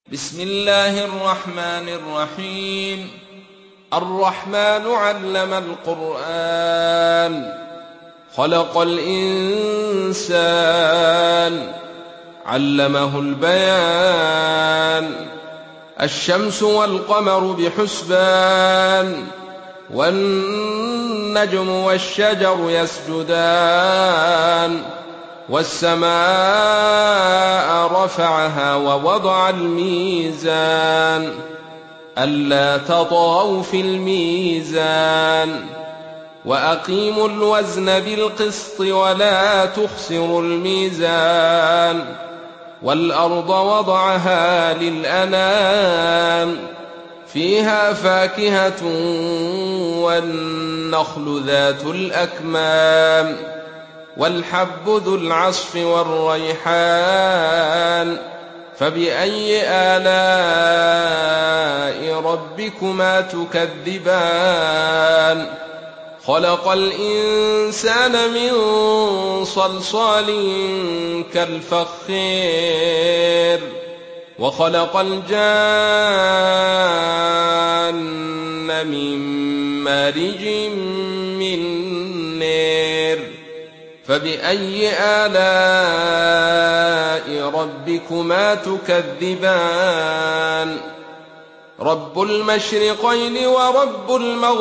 بسم الله الرحمن الرحيم. الرحمن علم القرآن، خلق الإنسان، علمه البيان. الشمس والقمر بحسبان، والنجم والشجر يسجدان. والسماء رفعها ووضع الميزان، ألا تطغوا في الميزان. وأقيموا الوزن بالقسط ولا تخسروا الميزان. والأرض وضعها للأنام، فيها فاكهة والنخل ذات الأكمام، والحب ذو العصف والريحان. فبأي آلاء ربكما تكذبان؟ خلق الإنسان من صلصال كالفخار، وخلق الجان من مارج من نار. فبأي آلاء ربكما تكذبان؟ رب المشرقين ورب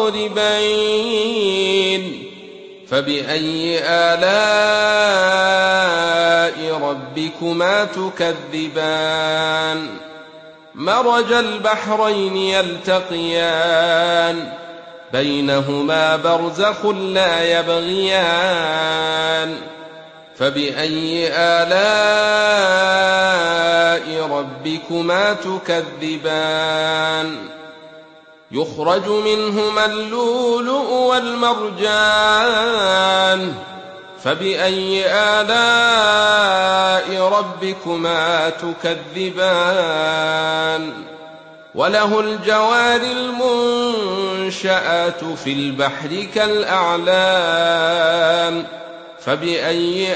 المغربين. فبأي آلاء ربكما تكذبان؟ مرج البحرين يلتقيان، بينهما برزخ لا يبغيان. فبأي آلاء ربكما تكذبان؟ يخرج منهما اللؤلؤ والمرجان. فبأي آلاء ربكما تكذبان؟ وله الجوار المنشآت في البحر كالأعلام. فبأي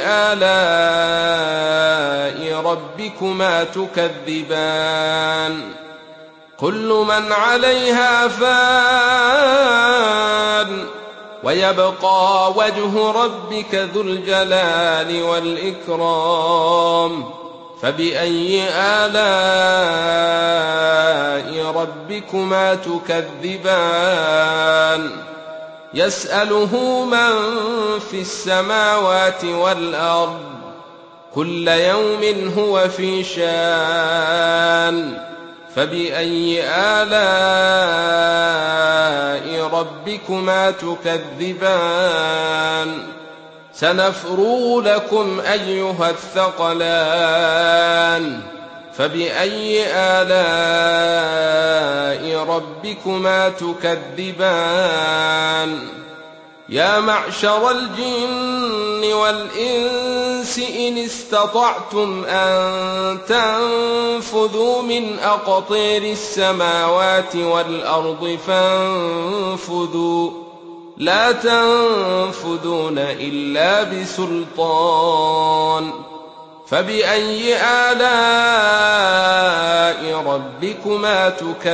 آلاء ربكما تكذبان؟ كل من عليها فان، ويبقى وجه ربك ذو الجلال والإكرام. فبأي آلاء ربكما تكذبان؟ يسأله من في السماوات والأرض، كل يوم هو في شان. فبأي آلاء ربكما تكذبان؟ سنفرغ لكم أيها الثقلان. فبأي آلاء ربكما تكذبان؟ يا معشر الجن والإنس إن استطعتم أن تنفذوا من أقطار السماوات والأرض فانفذوا، لا تنفذون إلا بسلطان. فبأي آلاء ربكما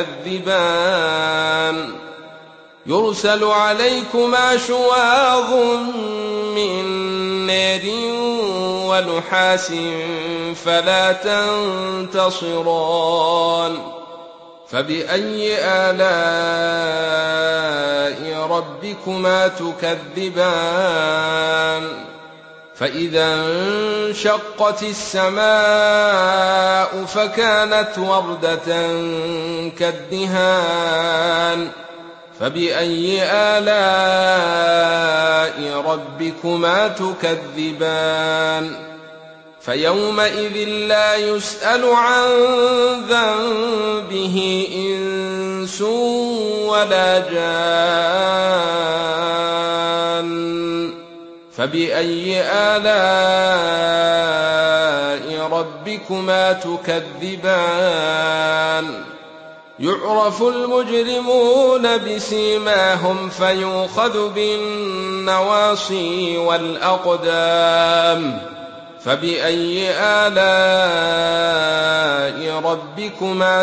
تكذبان؟ يرسل عليكما شواظ من نار ونحاس فلا تنتصران. فبأي آلاء ربكما تكذبان؟ فإذا انشقت السماء فكانت وردة كالدهان. فبأي آلاء ربكما تكذبان؟ فيومئذ لا يسأل عن ذنبه إنس ولا جان. فبأي آلاء ربكما تكذبان؟ يعرف المجرمون بسيماهم فيؤخذ بالنواصي والأقدام. فبأي آلاء ربكما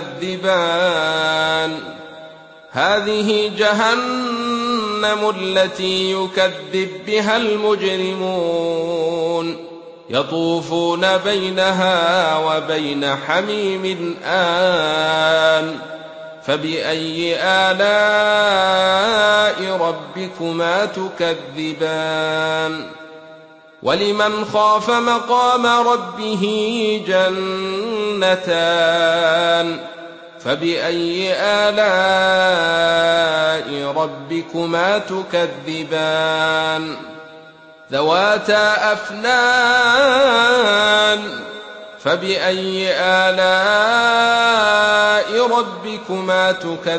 تكذبان هذه جهنم التي يكذب بها المجرمون يطوفون بينها وبين حميم آن فبأي آلاء ربكما تكذبان ولمن خاف مقام ربه جنتان فبأي آلاء ربكما تكذبان ذواتا أفنان فبأي آلاء ربكما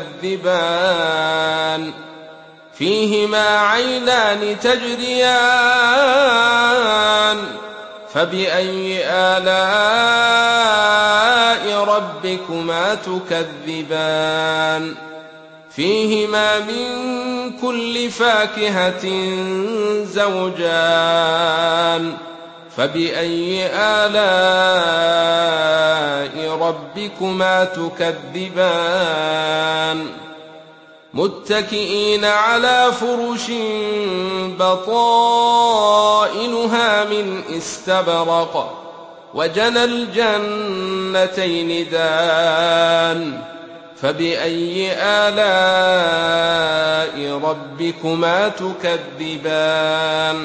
تكذبان فيهما عينان تجريان فبأي آلاء ربكما تكذبان فيهما من كل فاكهة زوجان فبأي آلاء ربكما تكذبان متكئين على فرش بطائنها من استبرق وجنى الجنتين دان فبأي آلاء ربكما تكذبان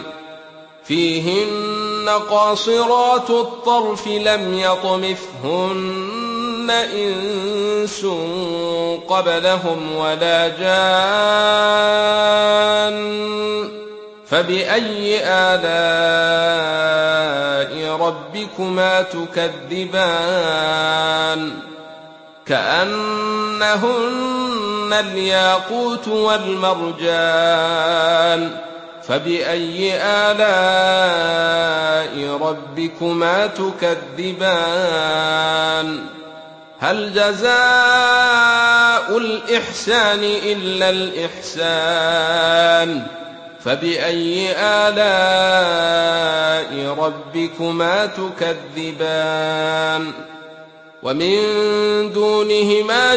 فيهن قاصرات الطرف لم يطمثهن إنس قبلهم ولا جان فبأي آلاء ربكما تكذبان كأنهن الياقوت والمرجان فبأي آلاء ربكما تكذبان هل جزاء الإحسان إلا الإحسان فبأي آلاء ربكما تكذبان ومن دونهما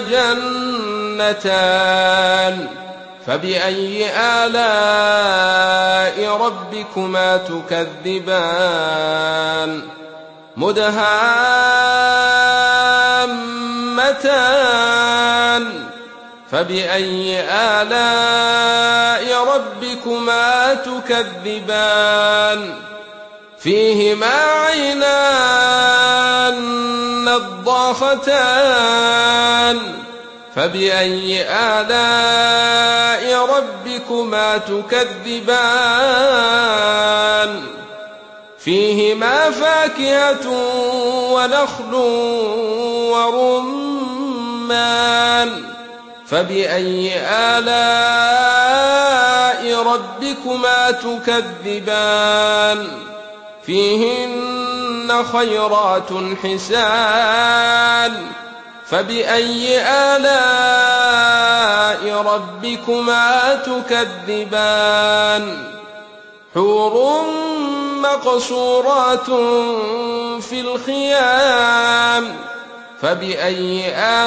جنتان فبأي آلاء ربكما تكذبان مدهامتان فبأي آلاء ربكما تكذبان فيهما عينان نضاختان فبأي آلاء ربكما تكذبان فيهما فاكهة ونخل ورمان فبأي آلاء ربكما تكذبان فيهن خيرات حسان فبأي آلاء ربكما تكذبان حور مقصورات في الخيام فبأي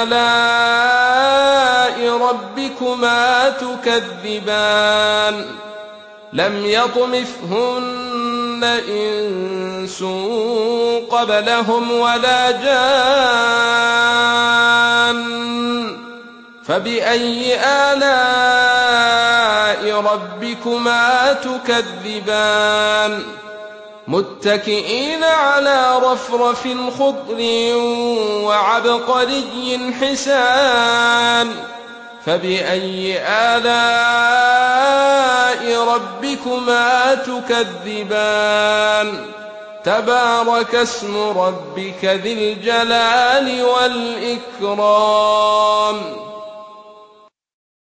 آلاء ربكما تكذبان لم يطمثهن إنس قبلهم ولا جان فبأي آلاء ربكما تكذبان متكئين على رفرف خضر وعبقري حسان فبأي آلاء ربكما تكذبان تبارك اسم ربك ذي الجلال والإكرام